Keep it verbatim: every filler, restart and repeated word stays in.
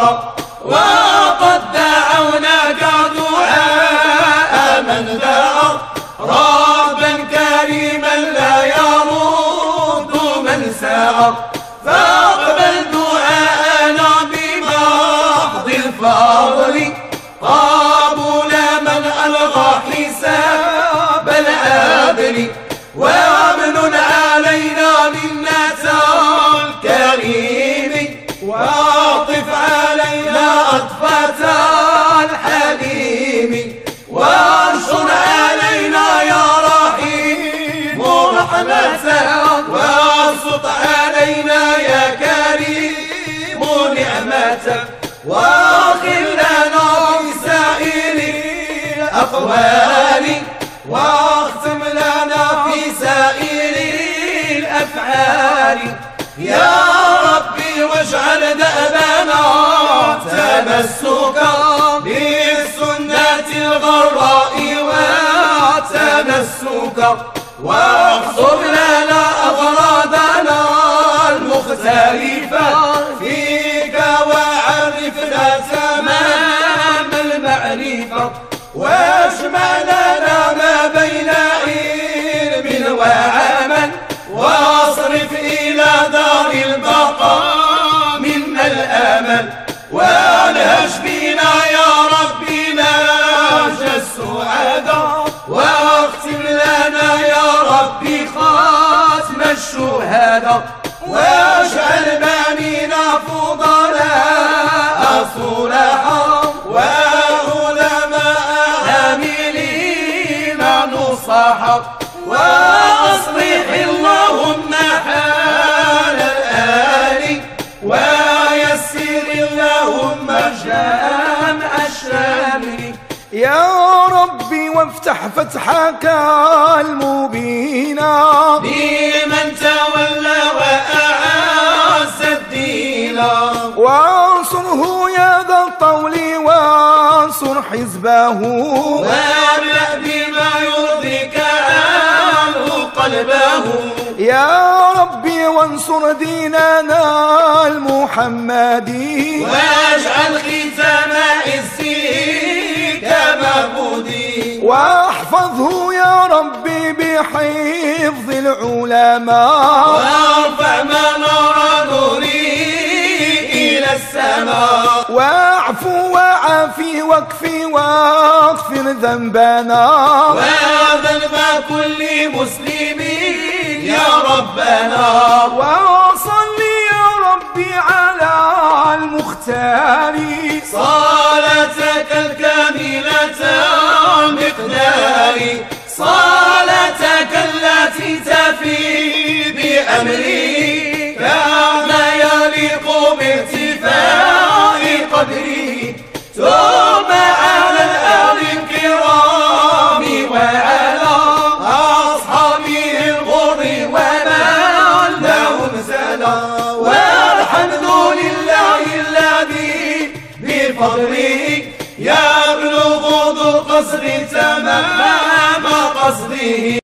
الله وقد دعوناك دعاء من دعا ربا كريما لا يرد من سعى فاقبل دعاءنا بمحض الفضل قبول من ألغى حساب العدل وامن علينا منة الكريم واعطف علينا أطفة الحليم وانشر علينا يا رحيم رحمتك وابسط علينا يا كريم نعمتك واغفر لنا بسائر الأقوال واختم لنا في سائر الأفعال يا ربي واجعل دأبنا تمسكا بالسنة الغراء وتمسكا واحصر لنا أغراضنا المختلفة فيك وعرفنا تمام المعرفة واجمع لنا ما بين علم وعمل واصرف إلى دار البقاء منا الأمل والهج بنا يا ربي ناج السعداء واختم لنا يا ربي خاتم الشهداء واجعل بنينا فضلاء صلحاء وعلماء عاملين نصحا وأصلح اللهم حال الآل ويسر اللهم جامع الشامل يا ربي وافتح فتحك المبينا لمن تولى وأعز الدين وانصره يا ذا الطول وانصر حزبه واملأ بما يرضيك عنه قلبه يا ربي وانصر ديننا المحمدي واجعل ختام عزك معبودي واحفظه يا ربي بحفظ العلماء وارفع منار نوري إلى السماء واعفو وعافي واكفي واغفر ذنبنا وذنب كل مسلم يا ربنا وصل يا ربي على المختار صلاتك الكاملة مقداري صلاتك التي تفي بأمري كما يليق بارتفاع قدري ثم على الآل الكرام وعلى أصحابه الغر ومن لهم زلا والحمد لله الذي بفضله يبلغ ذو القصر تمام قصده.